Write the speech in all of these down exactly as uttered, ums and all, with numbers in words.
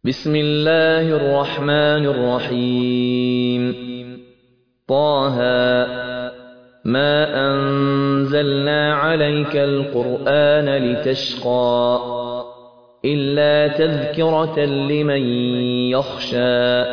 بسم الله الرحمن الرحيم طه ما أنزلنا عليك القرآن لتشقى إلا تذكرة لمن يخشى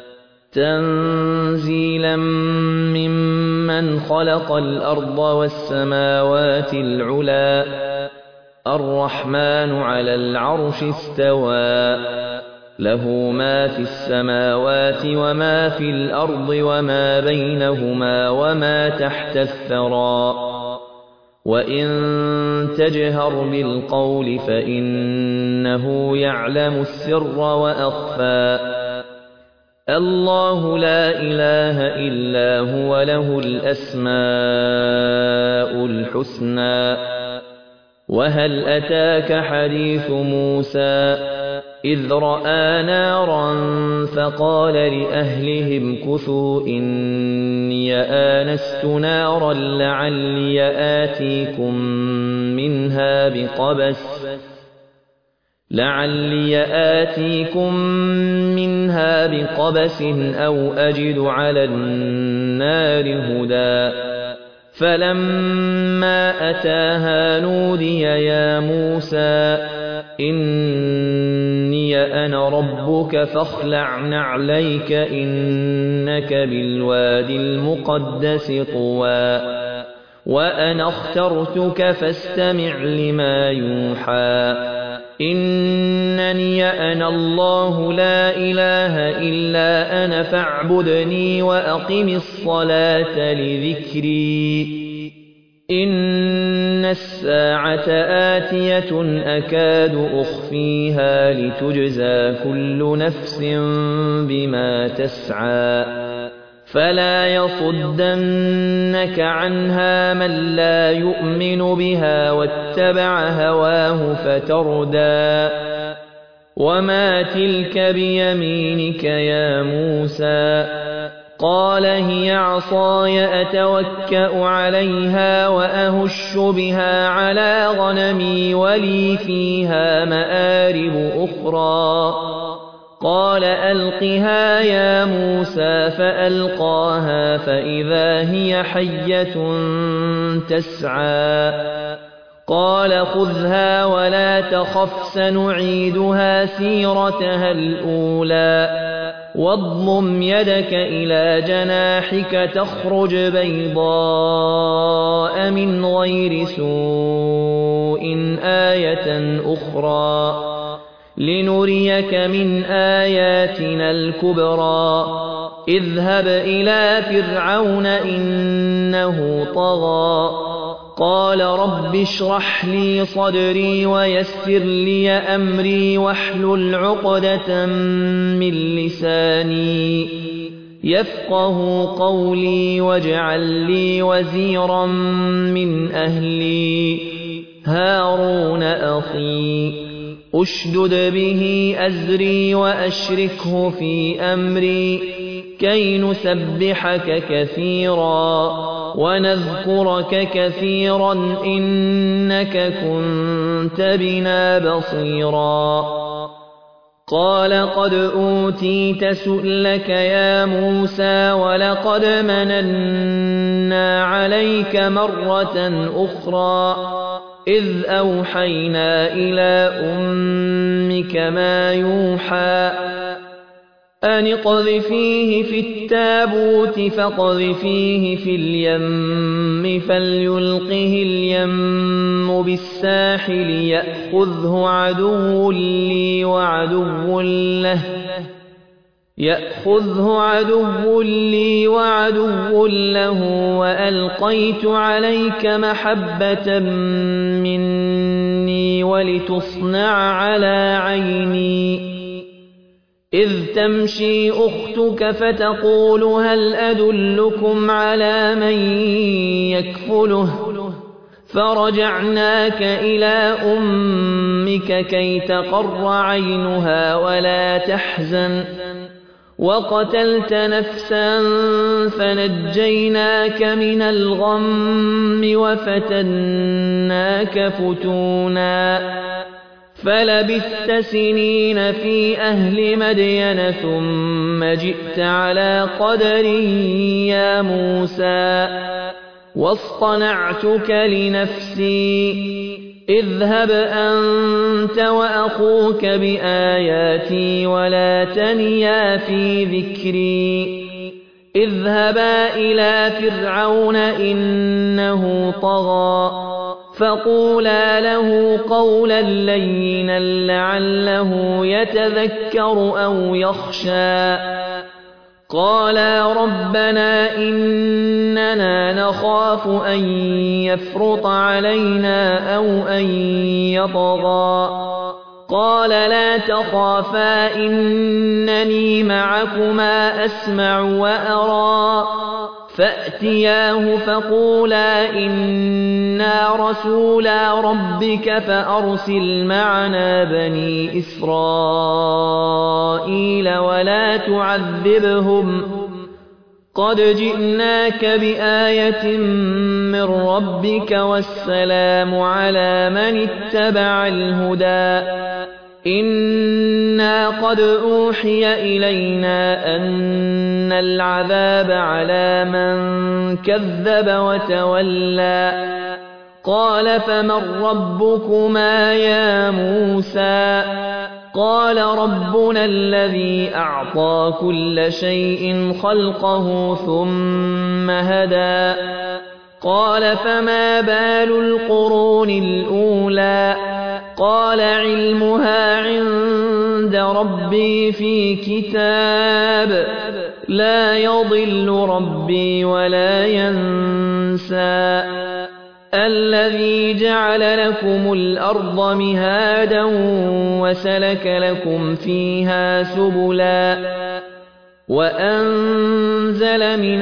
تنزيلا ممن خلق الأرض والسماوات العلى الرحمن على العرش استوى له ما في السماوات وما في الأرض وما بينهما وما تحت الثرى وإن تجهر بالقول فإنه يعلم السر وأخفى الله لا إله إلا هو له الأسماء الحسنى وهل أتاك حديث موسى إذ رأى نارا فقال لأهلهم كثوا إني آنست نارا لعلي آتيكم منها بقبس لعلي آتيكم منها بقبس أو أجد على النار هدى فلما أتاها نودي يا موسى إني أنا ربك فاخلع نعليك إنك بالواد المقدس طوى وأنا اخترتك فاستمع لما يوحى إنني أنا الله لا إله إلا أنا فاعبدني وأقم الصلاة لذكري إن الساعة آتية أكاد أخفيها لتجزى كل نفس بما تسعى فلا يصدنك عنها من لا يؤمن بها واتبع هواه فتردى وما تلك بيمينك يا موسى قال هي عصاي أتوكأ عليها وأهش بها على غنمي ولي فيها مآرب أخرى قال ألقها يا موسى فألقاها فإذا هي حية تسعى قال خذها ولا تخف سنعيدها سيرتها الأولى واضمم يدك إلى جناحك تخرج بيضاء من غير سوء آية أخرى لنريك من آياتنا الكبرى اذهب إلى فرعون إنه طغى قال رب اشرح لي صدري ويسر لي أمري واحلل عقدة من لساني يفقه قولي واجعل لي وزيرا من أهلي هارون أخي أشدد به أزري وأشركه في أمري كي نسبحك كثيرا ونذكرك كثيرا إنك كنت بنا بصيرا قال قد أوتيت سؤلك يا موسى ولقد مننا عليك مرة أخرى إذ أوحينا إلى أمك ما يوحى أن اقذفيه في التابوت فاقذفيه في اليم فليلقه اليم بالساحل يأخذه عدو لي وعدو له يأخذه عدو لي وعدو له وألقيت عليك محبة مني ولتصنع على عيني إذ تمشي أختك فتقول هل أدلكم على من يكفله فرجعناك إلى أمك كي تقر عينها ولا تحزن وقتلت نفسا فنجيناك من الغم وفتناك فتونا فلبثت سنين في أهل مدين ثم جئت على قدر يا موسى واصطنعتك لنفسي اذهب أنت وأخوك بآياتي ولا تنيا في ذكري اذهبا إلى فرعون إنه طغى فقولا له قولا لينا لعله يتذكر أو يخشى قالا ربنا إننا نخاف أن يفرط علينا أو أن يطغى قال لا تخافا إنني معكما أسمع وأرى فأتياه فقولا إنا رسولا ربك فأرسل معنا بني إسرائيل ولا تعذبهم قد جئناك بآية من ربك والسلام على من اتبع الهدى إنا قد أوحي إلينا أن العذاب على من كذب وتولى قال فمن ربكما يا موسى قال ربنا الذي أعطى كل شيء خلقه ثم هدى قال فما بال القرون الأولى قال علمها عند ربي في كتاب لا يضل ربي ولا ينسى الذي جعل لكم الأرض مهادا وسلك لكم فيها سبلا وأنزل من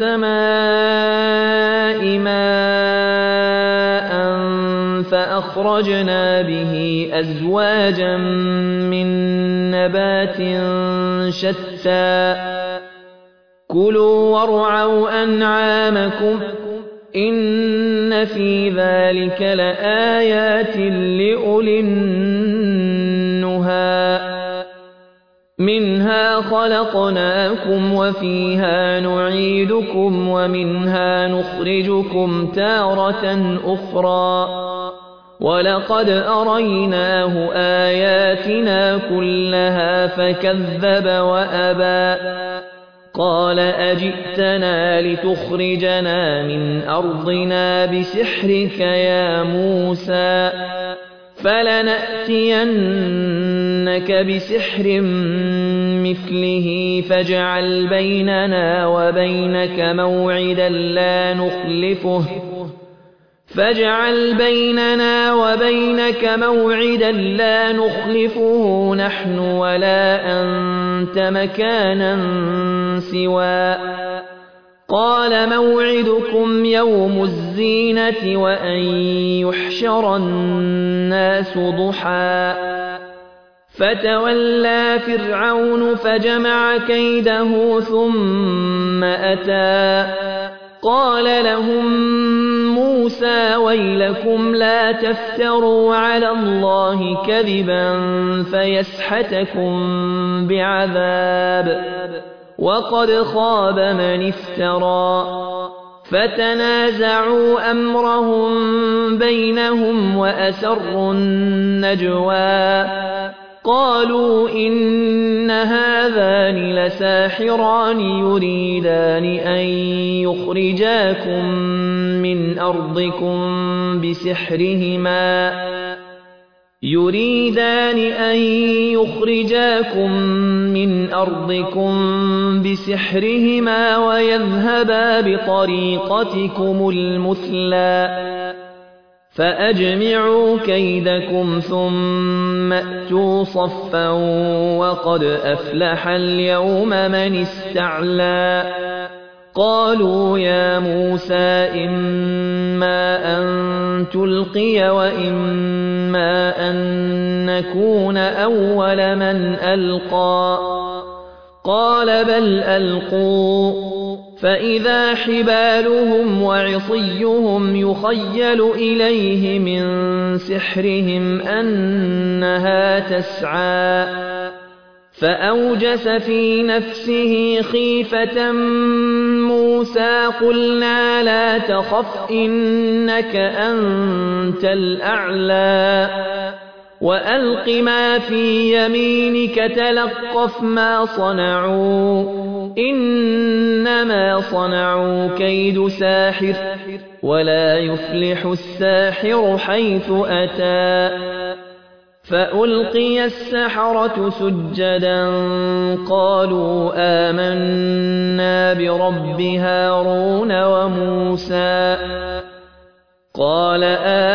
السماء ماء فأخرجنا به أزواجا من نبات شتى كلوا وارعوا أنعامكم إن في ذلك لآيات لأولي النهى منها خلقناكم وفيها نعيدكم ومنها نخرجكم تارة أخرى ولقد أريناه آياتنا كلها فكذب وأبى قال أجئتنا لتخرجنا من أرضنا بسحرك يا موسى فلنأتينك بسحر مثله فاجعل بيننا وبينك موعدا لا نخلفه فاجعل بيننا وبينك موعدا لا نخلفه نحن ولا أنت مكانا سوى قال موعدكم يوم الزينة وأن يحشر الناس ضحى فتولى فرعون فجمع كيده ثم أتى قال لهم موسى ويلكم لا تفتروا على الله كذبا فيسحتكم بعذاب وقد خاب من افترى فتنازعوا أمرهم بينهم وأسروا النجوى قالوا إن هذان لساحران يريدان أن يخرجاكم من أرضكم بسحرهما يريدان أن يخرجاكم من أرضكم بسحرهما ويذهبا بطريقتكم المثلى فأجمعوا كيدكم ثم أتوا صفا وقد أفلح اليوم من استعلى قالوا يا موسى إما أن تلقي وإما أن نكون أول من ألقى قال بل ألقوا فإذا حبالهم وعصيهم يخيل إليه من سحرهم أنها تسعى فأوجس في نفسه خيفة موسى قلنا لا تخف إنك أنت الأعلى وألق ما في يمينك تلقف ما صنعوا إنما صنعوا كيد ساحر ولا يفلح الساحر حيث أتى فألقي السحرة سجدا قالوا آمنا برب هارون وموسى قال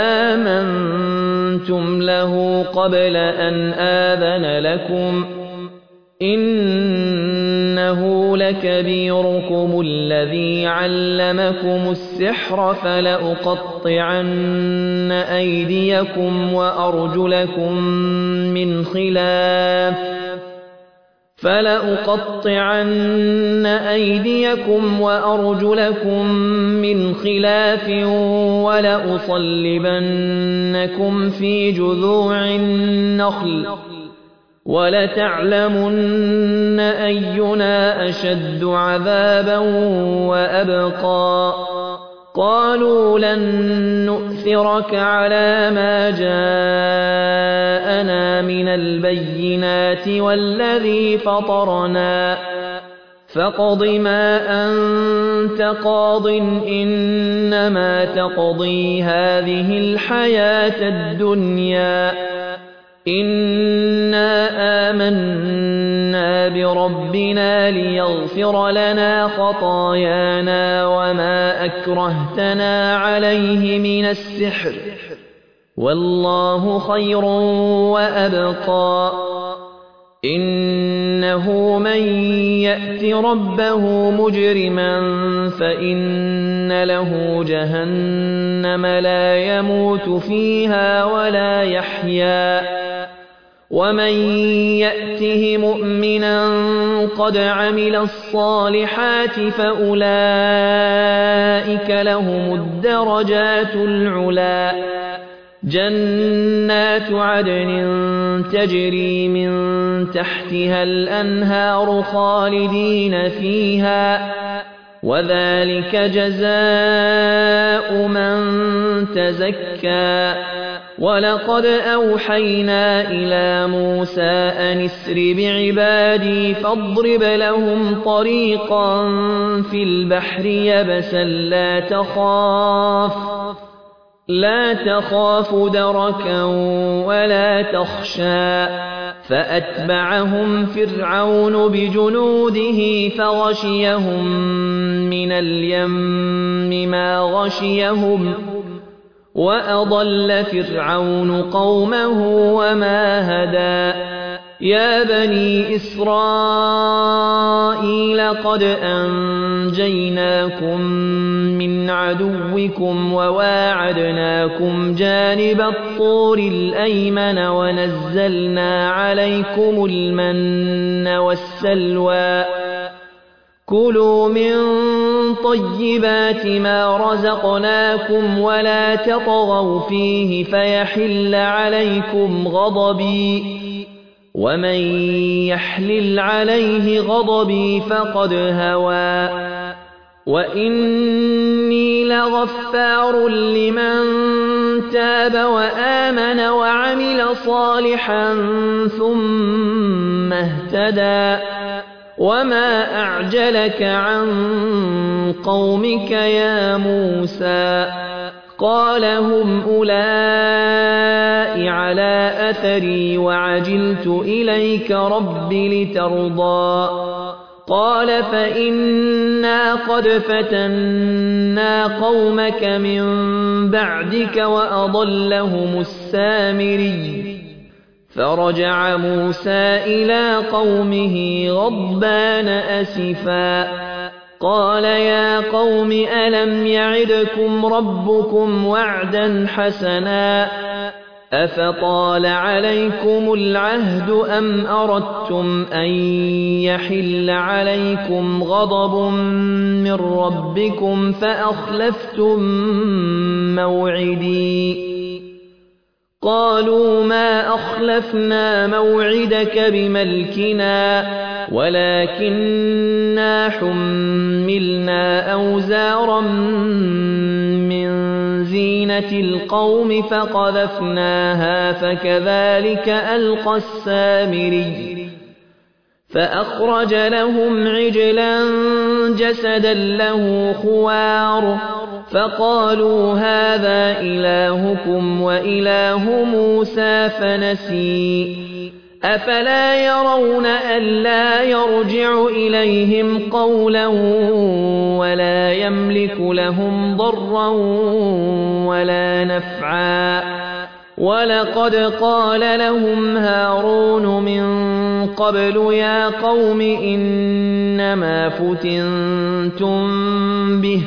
آمنتم له قبل أن آذن لكم إنه لكبيركم الذي علمكم السحر فلأقطعن أيديكم وأرجلكم من خلاف فلأقطعن أيديكم وأرجلكم من خلاف ولأصلبنكم في جذوع النخل ولتعلمن أينا أشد عذابا وأبقى قالوا لن نؤثرك على ما جاءنا من البينات والذي فطرنا فاقض ما أنت قاض إنما تقضي هذه الحياة الدنيا إنا آمنا بربنا ليغفر لنا خطايانا وما أكرهتنا عليه من السحر والله خير وأبقى إنه من يأت ربه مجرما فإن له جهنم لا يموت فيها ولا يحيا ومن يأته مؤمنا قد عمل الصالحات فأولئك لهم الدرجات العلا جنات عدن تجري من تحتها الأنهار خالدين فيها وذلك جزاء من تزكى ولقد أوحينا إلى موسى أن اسر بعبادي فاضرب لهم طريقا في البحر يبسا لا تخاف لا تخاف دركا ولا تخشى فأتبعهم فرعون بجنوده فغشيهم من اليم ما غشيهم وأضل فرعون قومه وما هدى يا بني إسرائيل قد أنجيناكم من عدوكم وواعدناكم جانب الطور الأيمن ونزلنا عليكم المن والسلوى كلوا من طيبات ما رزقناكم ولا تطغوا فيه فيحل عليكم غضبي ومن يحلل عليه غضبي فقد هوى وإني لغفار لمن تاب وآمن وعمل صالحا ثم اهتدى وما أعجلك عن قومك يا موسى قال هم أولئك على أثري وعجلت إليك رب لترضى قال فإنا قد فتنا قومك من بعدك وأضلهم السامري فرجع موسى إلى قومه غضبان أسفا قال يا قوم ألم يعدكم ربكم وعدا حسنا أفطال عليكم العهد أم أردتم أن يحل عليكم غضب من ربكم فأخلفتم موعدي قالوا ما أخلفنا موعدك بملكنا ولكننا حملنا أوزارا من زينة القوم فقذفناها فكذلك ألقى السامري فأخرج لهم عجلا جسدا له خوار فقالوا هذا إلهكم وإله موسى فنسي أفلا يرون ألا يرجع إليهم قولا ولا يملك لهم ضرا ولا نفعا ولقد قال لهم هارون من قبل يا قوم إنما فتنتم به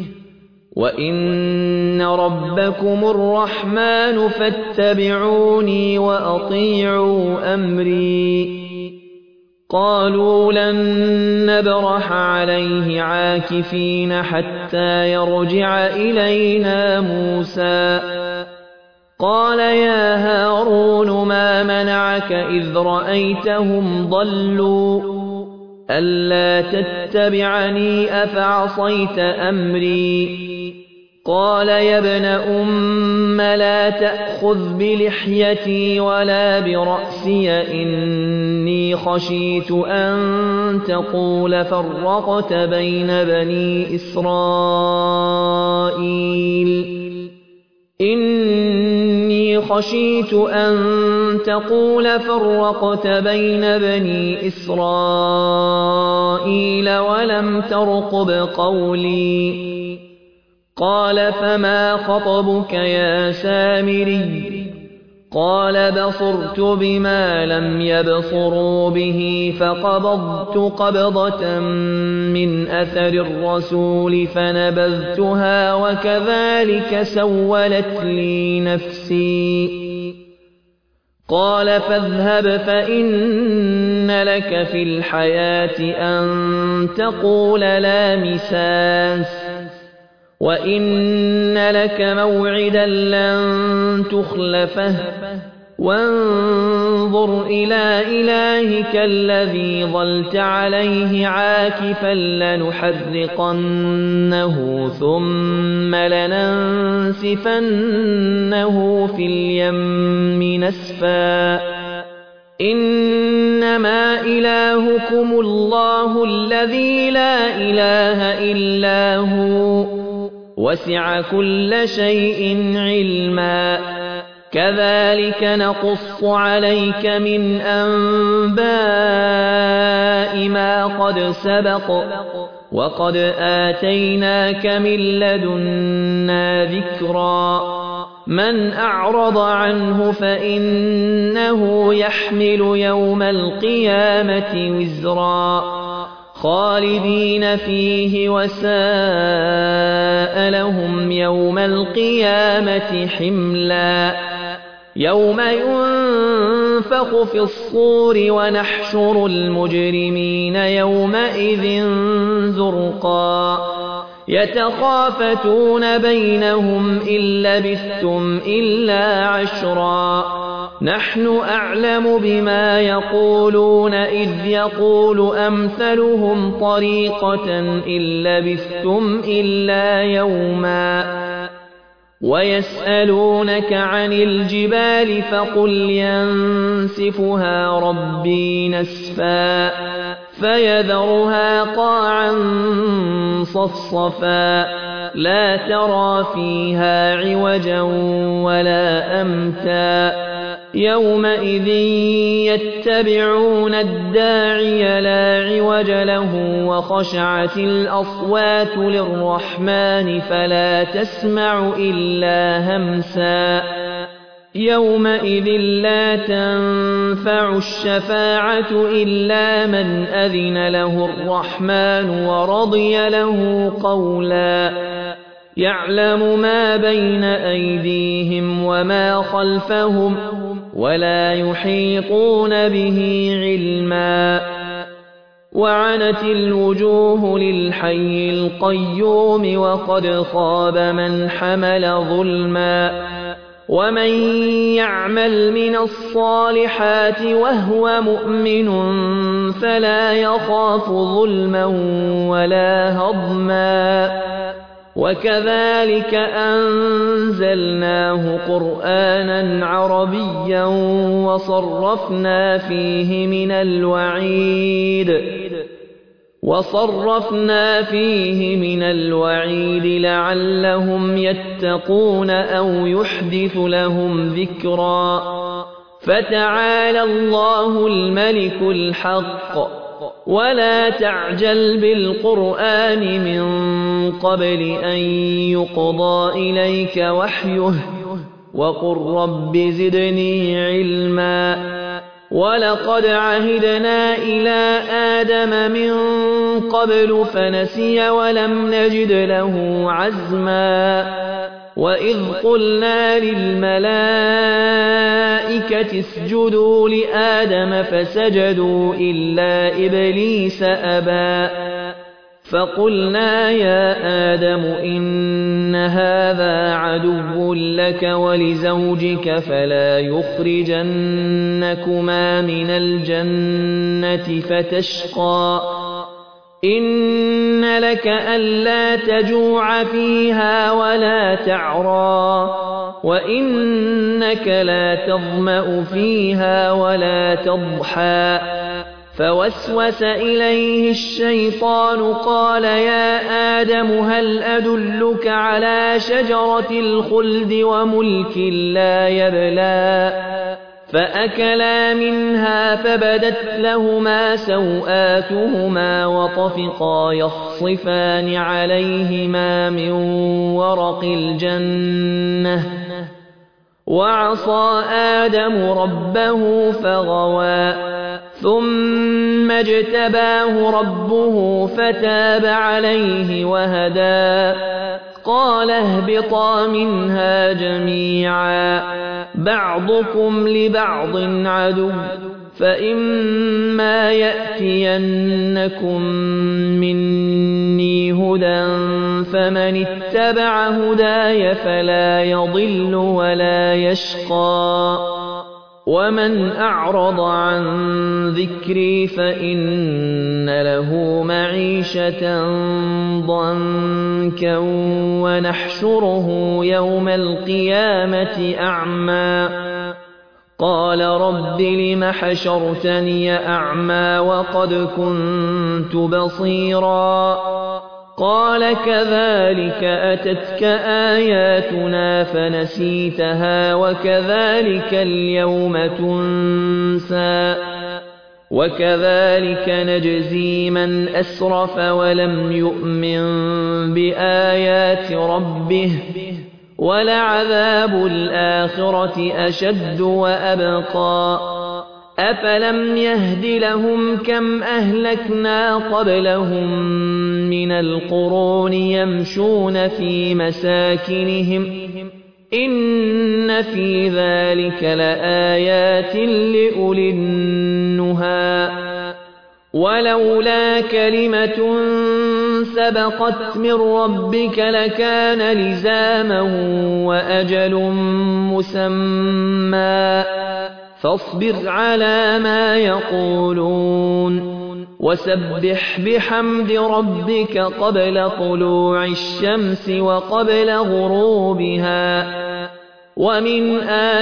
وإن ربكم الرحمن فاتبعوني وأطيعوا أمري قالوا لن نبرح عليه عاكفين حتى يرجع إلينا موسى قال يا هارون ما منعك إذ رأيتهم ضلوا ألا تتبعني أفعصيت أمري قال يا ابن أم لا تأخذ بلحيتي ولا برأسي إني خشيت أن تقول فرقت بين بني إسرائيل إني خشيت أن تقول فرقت بين بني إسرائيل ولم ترقب قولي قال فما خطبك يا سامري قال بصرت بما لم يبصروا به فقبضت قبضة من أثر الرسول فنبذتها وكذلك سولت لي نفسي قال فاذهب فإن لك في الحياة أن تقول لا مساس وإن لك موعدا لن تخلفه وانظر إلى إلهك الذي ظلت عليه عاكفا لنحرقنه ثم لننسفنه في اليم نسفا إنما إلهكم الله الذي لا إله إلا هو وسع كل شيء علما كذلك نقص عليك من أنباء ما قد سبق وقد آتيناك من لدنا ذكرا من أعرض عنه فإنه يحمل يوم القيامة وزرا خالدين فيه وساء لهم يوم القيامة حملا يوم ينفخ في الصور ونحشر المجرمين يومئذ زرقا يتخافتون بينهم إن لبثتم إلا عشرا نحن أعلم بما يقولون إذ يقول أمثلهم طريقة إن لبثتم إلا يوما ويسألونك عن الجبال فقل ينسفها ربي نسفا فيذرها قاعا صفصفا لا ترى فيها عوجا ولا أمتا يومئذ يتبعون الداعي لا عوج له وخشعت الأصوات للرحمن فلا تسمع إلا همسا يومئذ لا تنفع الشفاعة إلا من أذن له الرحمن ورضي له قولا يعلم ما بين أيديهم وما خلفهم ولا يحيطون به علما وعنت الوجوه للحي القيوم وقد خاب من حمل ظلما ومن يعمل من الصالحات وهو مؤمن فلا يخاف ظلما ولا هضما وكذلك أنزلناه قرآنا عربيا وصرفنا فيه من الوعيد وصرفنا فيه من الوعيد لعلهم يتقون أو يحدث لهم ذكرا فتعالى الله الملك الحق ولا تعجل بالقرآن من قبل أن يقضى إليك وحيه وقل رب زدني علما ولقد عهدنا إلى آدم من قبل فنسي ولم نجد له عزما وإذ قلنا للملائكة اسجدوا لآدم فسجدوا إلا إبليس أبى فقلنا يا آدم إن هذا عدو لك ولزوجك فلا يخرجنكما من الجنة فتشقى إن لك ألا تجوع فيها ولا تعرى وإنك لا تظمأ فيها ولا تضحى فوسوس إليه الشيطان قال يا آدم هل أدلك على شجرة الخلد وملك لا يبلى فأكلا منها فبدت لهما سوآتهما وطفقا يخصفان عليهما من ورق الجنة وعصى آدم ربه فغوى ثم اجتباه ربه فتاب عليه وهدى قال اهبطا منها جميعا بعضكم لبعض عدو فإما يأتينكم مني هدى فمن اتبع هداي فلا يضل ولا يشقى ومن أعرض عن ذكري فإن له معيشة ضنكا ونحشره يوم القيامة أعمى قال رب لم حشرتني أعمى وقد كنت بصيرا قال كذلك أتتك آياتنا فنسيتها وكذلك اليوم تنسى وكذلك نجزي من أسرف ولم يؤمن بآيات ربه ولعذاب الآخرة أشد وأبقى أفلم يهد لهم كم أهلكنا قبلهم من القرون يمشون في مساكنهم إن في ذلك لآيات لأولي النهى ولولا كلمة سبقت من ربك لكان لزاما وأجل مسمى فاصبر على ما يقولون وسبح بحمد ربك قبل طلوع الشمس وقبل غروبها ومن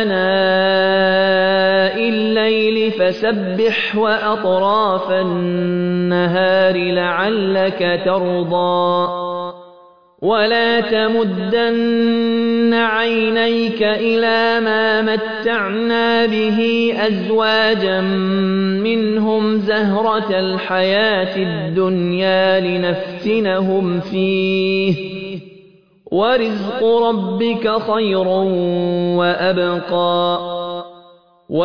آناء الليل فسبح وأطراف النهار لعلك ترضى ولا تمدن عينيك إلى ما متعنا به أزواجا منهم زهرة الحياة الدنيا لنفتنهم فيه ورزق ربك خير وأبقى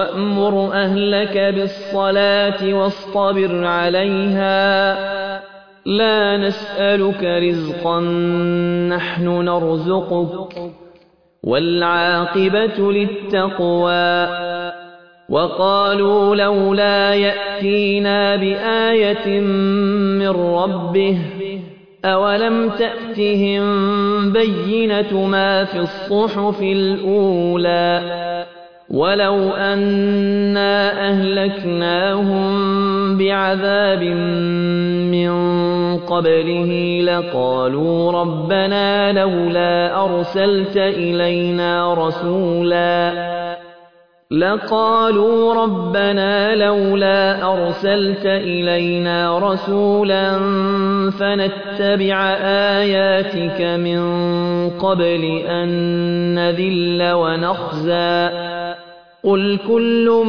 وأمر أهلك بالصلاة واصطبر عليها لا نسألك رزقا نحن نرزقك والعاقبة للتقوى وقالوا لولا يأتينا بآية من ربه أولم تأتهم بينة ما في الصحف الأولى ولو أنا أهلكناهم بعذاب من قبله لقالوا ربنا لولا أرسلت إلينا رسولا لقالوا ربنا لولا أرسلت إلينا رسولا فنتبع آياتك من قبل أن نذل ونخزى قل كل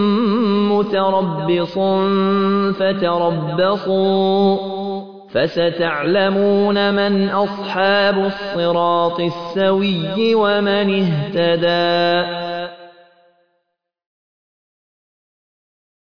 متربص فتربصوا فستعلمون من أصحاب الصراط السوي ومن اهتدى